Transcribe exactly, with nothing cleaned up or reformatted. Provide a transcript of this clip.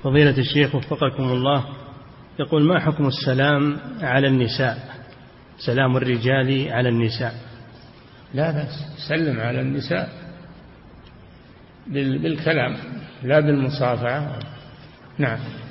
فضيلة الشيخ وفقكم الله، يقول: ما حكم السلام على النساء، سلام الرجال على النساء؟ لا بأس، سلم على النساء بالكلام لا بالمصافحة. نعم.